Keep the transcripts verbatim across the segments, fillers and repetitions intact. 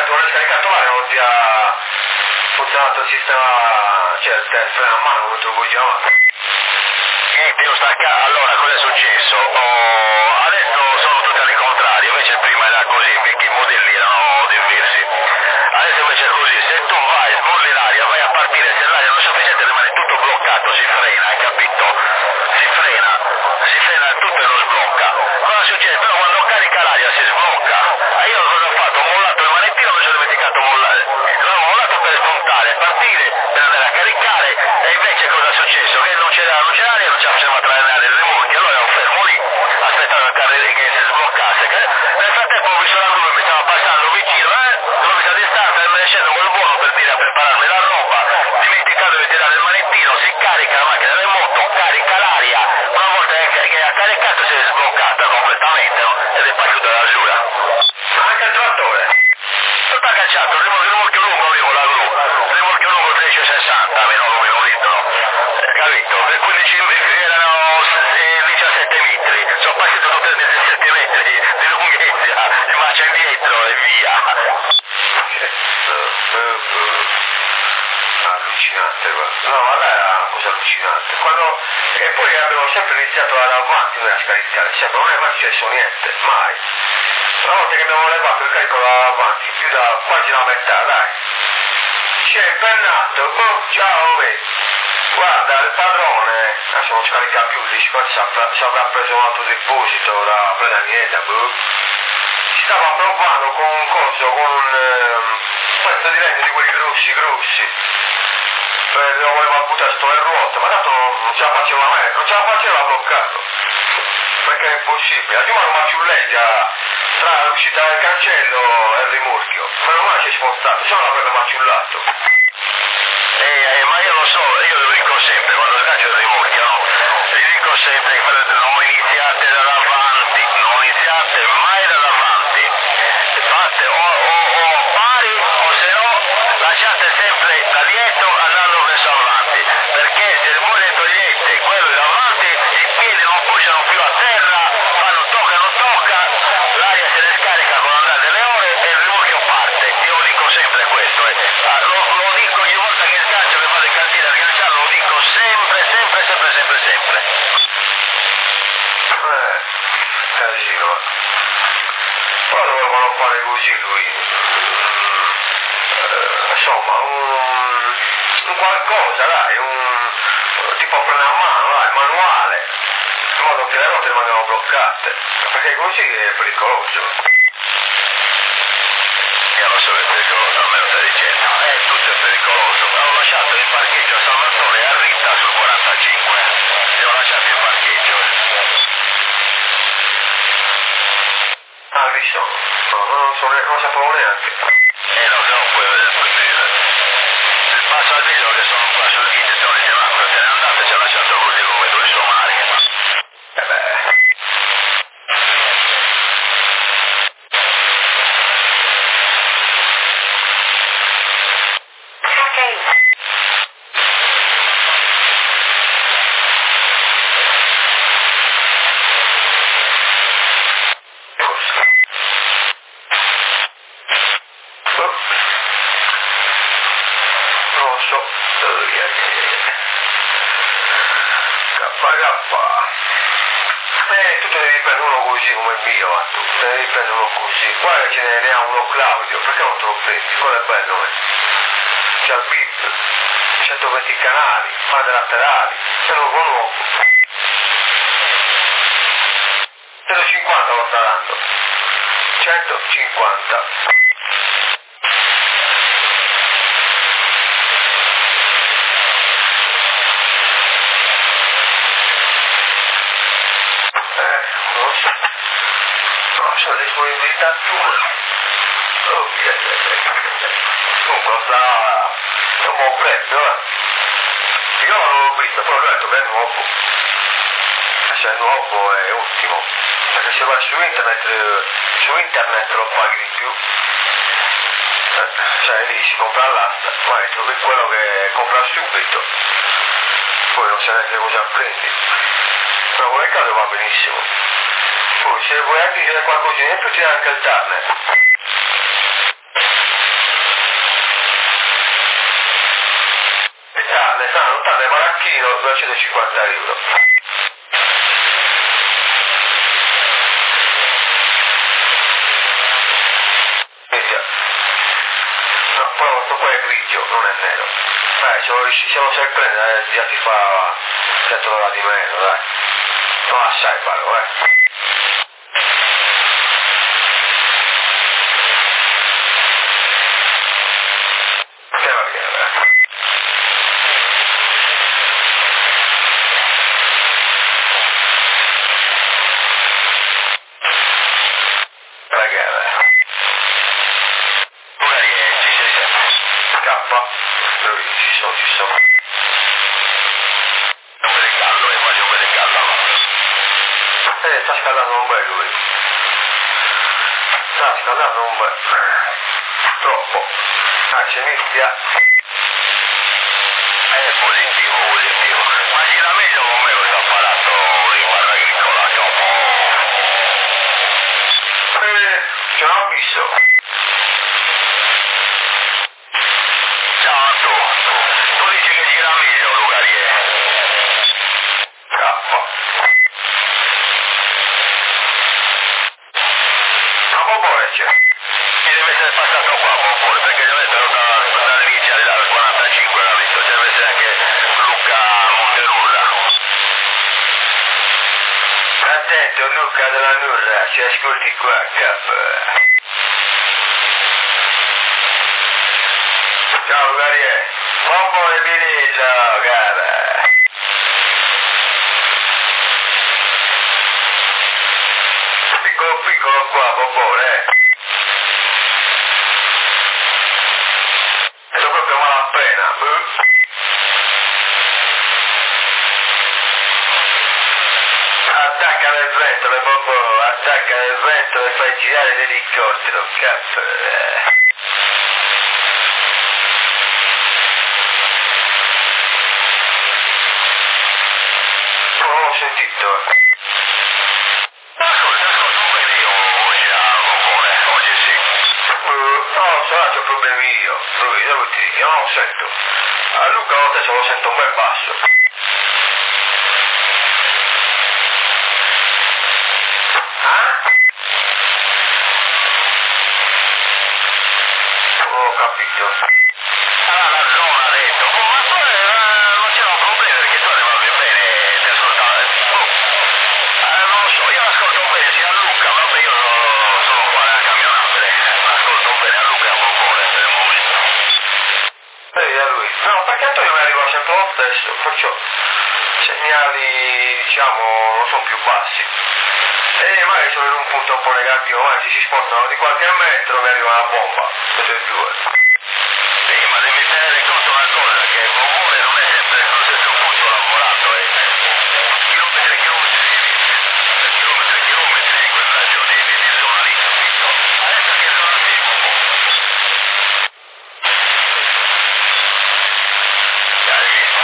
ti vuole scaricato male, non ti ha funzionato il sistema, cioè il freno a mano come tu vuoi chiamare. Niente, io stacca, allora cosa è successo? Oh, adesso sono tutti al contrario, invece prima era così perché i modelli erano diversi. Adesso invece è così, se tu vai, smolli l'aria, vai a partire, se l'aria non è sufficiente rimane tutto bloccato, si frena, hai capito? Si frena, si frena tutto e non sblocca. Cosa succede? Però quando carica l'aria si sblocca. E io cosa ho fatto? Ho mollato il manettino, mi sono dimenticato mollare. L'ho mollato per spuntare, partire, per andare a caricare, e invece cosa è successo? Che non c'era, non c'era aria, non ce la faceva trainare il rimorchio, allora ero fermo lì, aspettavo che che si sbloccasse. Che... Nel frattempo ho visto la gru mi stava passando vicino, eh? L'ho vista a distanza e me ne scendo col buono per dire a prepararmi la roba, dimenticato di tirare il manettino, si carica la macchina del moto, carica l'aria, una volta che, che ha caricato si è sbloccata completamente, no? Ed è partita da giura. Ma anche il trattore? Tutto agganciato, il rimorchio, il rimorchio lungo avevo la gru, il rimorchio lungo tredici sessanta, meno come un litro, eh, capito? Per quindici erano eh, diciassette metri, sono partito tutti diciassette metri di lunghezza, di marcia indietro e via. Allucinante guarda. No, guarda, era una cosa allucinante. Quando... E poi abbiamo sempre iniziato da avanti noi a scaricare, sempre non è mai successo niente, mai. Una volta che abbiamo levato il carico da avanti, più da quasi la metà, dai. Ci è impennato, oh, ciao, vedi. Guarda, il padrone, adesso non scarica più, dici, qua ci avrà, ci avrà preso un altro deposito da Predanieta, boh. Ci stava provando con un coso, con un um, pezzo di legno di quelli grossi, grossi. Eh, lo voleva buttare sto in ruota, ma tanto non ce la faceva mai, non ce la faceva a bloccarlo. Perché è impossibile, prima una maciulleggia tra l'uscita del cancello e il rimorchio. Meno male ci è spostato, se no l'avrebbe maciullato. Eh, eh, ma io lo so, io lo dico sempre, quando sgancio il rimorchio, no? Vi dico sempre che non iniziate da davanti, non iniziate mai da davanti. Fate o, o, o pari o se no lasciate sempre da dietro andando verso avanti, perché se il muore togliete quello davanti, i piedi non pushano più a terra, fanno tocca, non tocca, l'aria se ne scarica con l'andare delle ore e il rimorchio parte. Io dico sempre questo, eh. Ah, lo, lo dico ogni volta che sgancio, che fate cantina sganciare, lo dico sempre, sempre, sempre, sempre, sempre. Eh, casino. Poi dovevano fare così lui. Eh, insomma, un, un qualcosa, dai, un tipo freno a mano, dai, manuale, in modo che le ruote rimangono bloccate, perché così è pericoloso. Io lo so che è pericoloso, a me lo stai dicendo. Eh, tutto è pericoloso. Ho lasciato il parcheggio a San Bartolo e a Ritta sul quarantacinque. Li ho lasciati il parcheggio. Ah, visto? No, non, so, non lo sapevo neanche. Eh, no, se no poi il passo al video che sono qua sul kit e dice ma cosa se n'è andato e ci ha lasciato così come due somari. Eh beh. Eh, tu te ne devi prendere uno così come il mio, ma tu te ne devi prendere uno così. Guarda che ce ne, ne ha uno Claudio, perché non te lo prendi? Quello è bello, eh. C'ha il bip, centoventi canali, fate laterali, è nuovo nuovo. centocinquanta lo sta dando. centocinquanta. La disponibilità tua. Oh, yeah, yeah, yeah. Comunque sta è un buon prezzo, eh. Io non l'ho visto, poi ho detto che è nuovo. Se è nuovo è ottimo. Perché se vai su internet, su internet lo paghi di più. Eh, cioè lì si compra all'asta, ma trovi quello che compra subito. Poi non sai neanche cosa prendi. Però quel caso va benissimo. Poi se vuoi aggiungere qualcosina in più ti dà anche il turner. bacino duecentocinquanta euro. Inizia. No, poi questo qua è grigio, non è nero. Dai, ce lo riusciamo a prendere, eh, già ti fa cento dollari di meno, dai. No, assai pago, eh. Che va bene, eh. Ragazzi. Ci sei sempre. K. Lui, ci sono, ci sono. Non vede caldo, eh, voglio vedere caldo. Eh, sta scaldando un bel lui. Sta scaldando un bel. Troppo. Ah, c'è inizia. È positivo, positivo. Ma gira meglio con me questo apparato di guarda agricola, dopo. Eh, ce l'ho visto. Ciao, tu. Tu dici che gira meglio, Lucarie. K. Ma Bobore c'è. Mi deve essere passato qua, Bobore, perché deve essere da, dall'inizio al quarantacinque, l'ha visto, ci deve essere anche Luca Montenurra. Attento, Luca della Nurra, ci ascolti qua, K. Ciao, Lucarie. Bobore Birillo, cara. Piccolo piccolo qua, Bobore. Sto proprio malapena. Attacca le ventole, Bobo, attacca le ventole e fai girare l'elicottero, cazzo. Non ho sentito. Ascolta, ascolta, un bel oggi a Bobore, oggi sì. Uh, no, sarà c'ho problemi io. Lui, devo dire, io non lo sento. A Luca a volte se lo sento un bel basso. Ah? Non ho capito. Ah, la zona ha detto. Oh, ma poi eh, non c'era un problema perché tu arrivavi bene, ti ascoltavi. Oh. Eh, non lo so, io ascolto bene sia a Luca, vabbè io sono, sono qua a camionabile, ascolto bene a Luca e a Bobore per il momento. Ehi, a lui. No, perché Antonio mi arriva sempre lo stesso, perciò segnali, diciamo, non sono più bassi. E magari sono in un punto un po' negativo, ma se si spostano di qualche metro mi arriva una bomba, tutte e due. Sì, ma devi tenere conto una cosa, che Bobore non è sempre sullo stesso punto lavorato, eh. Chilometri e chilometri di vista, chilometri e chilometri di quella ragione di, di zona lì, capito? Adesso che sono lì, Bobo. Hai visto?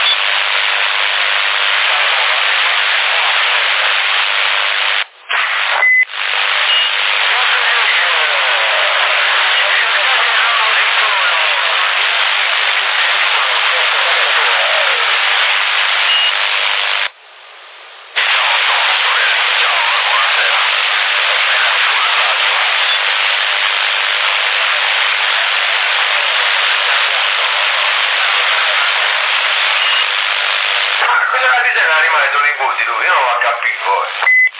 Ma cosa la dice l'animale di Hollywood lui? Io non l'ho capito poi.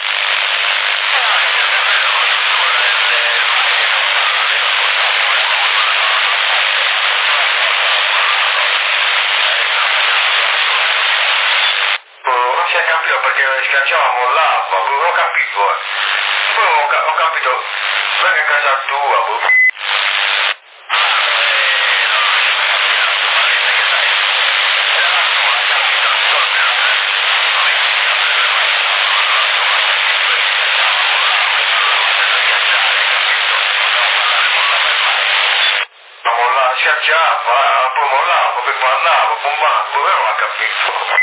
Oh, non si è capito perché schiacciavamo l'acqua, non ho capito. Eh. Poi ho, ca- ho capito, vai a casa tua, boh. Ma mollava, schiacciava, poi mollava, poi parlava, poi bombava, poi non l'ho capito.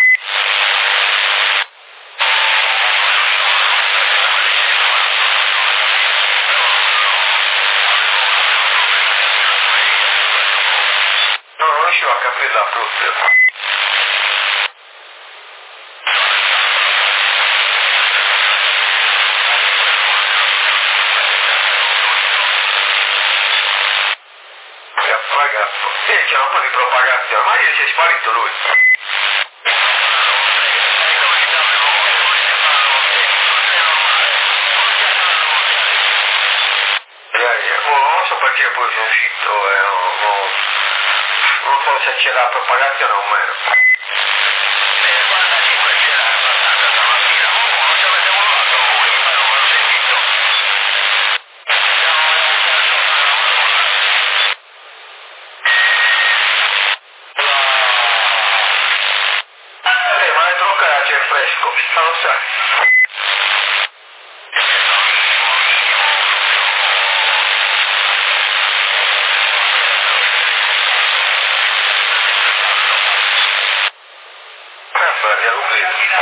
Non riuscivo a capirla proprio. Ragazzo, ieri c'era un po' di propagazione, ma ieri si è sparito lui. Non so perché poi sono uscito, eh, non, non, non so se c'era propagazione o meno. Eh, ma dentro il carro c'è fresco, non lo sai. Via Lublino.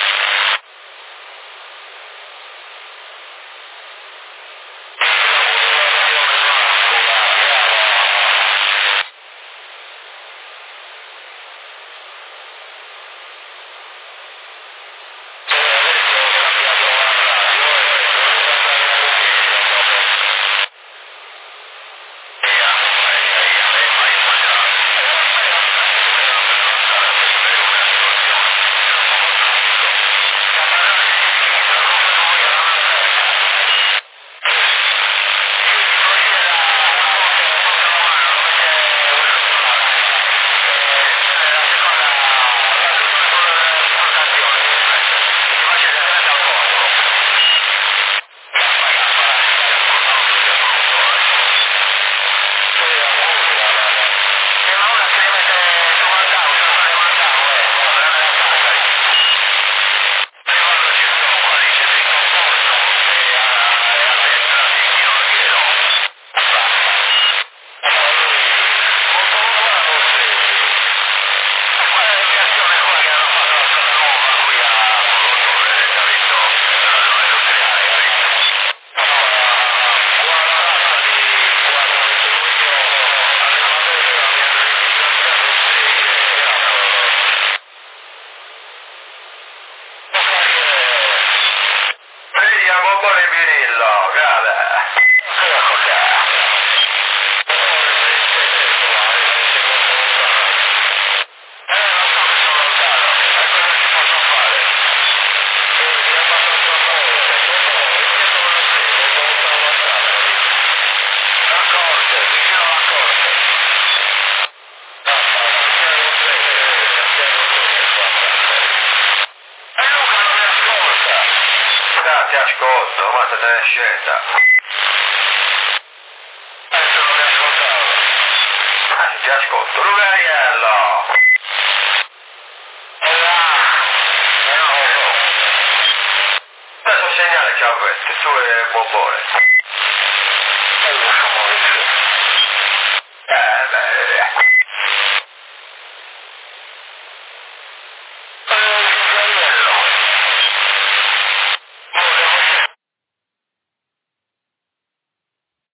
Ti ascolto, ma te ne scenda. Adesso non mi ascoltavo. Eh, ti ascolto. Lugariello! Adesso segnale che avete, tu e Bobone.